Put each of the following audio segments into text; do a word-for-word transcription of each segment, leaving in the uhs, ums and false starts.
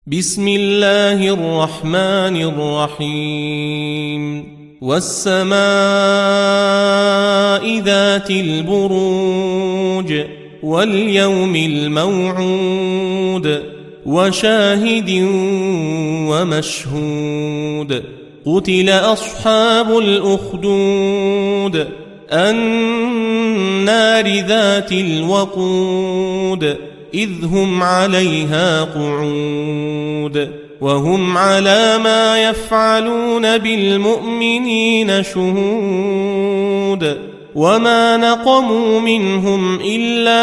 بسم الله الرحمن الرحيم والسماء ذات البروج واليوم الموعود وشاهد ومشهود قتل أصحاب الأخدود النار ذات الوقود إذ هم عليها قعود وهم على ما يفعلون بالمؤمنين شهود وما نقموا منهم إلا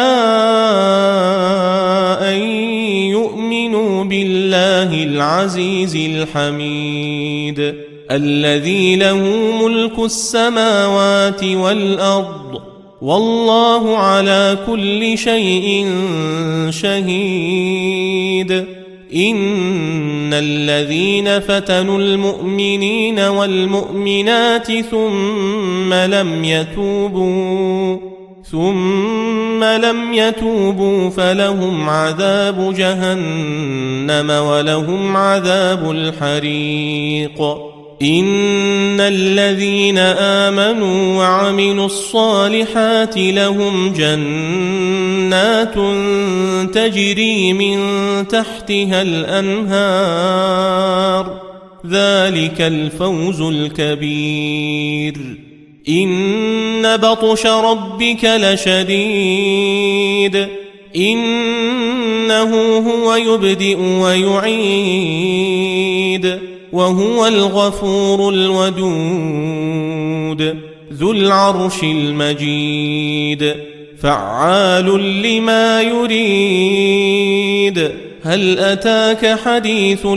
أن يؤمنوا بالله العزيز الحميد الذي له ملك السماوات والأرض والله على كل شيء شهيد إن الذين فتنوا المؤمنين والمؤمنات ثم لم يتوبوا ثم لم يتوبوا فلهم عذاب جهنم ولهم عذاب الحريق إن الذين آمنوا وعملوا الصالحات لهم جنات تجري من تحتها الأنهار ذلك الفوز الكبير إن بطش ربك لشديد إنه هو يبدئ ويعيد وهو الغفور الودود ذو العرش المجيد فعال لما يريد هل أتاك حديث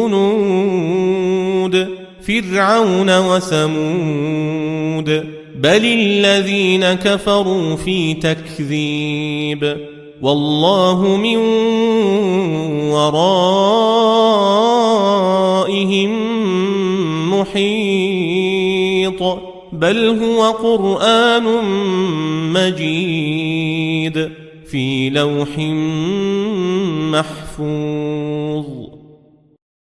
الجنود فرعون وثمود بل الذين كفروا في تكذيب والله من ورائهم محيط بل هو قرآن مجيد في لوح محفوظ.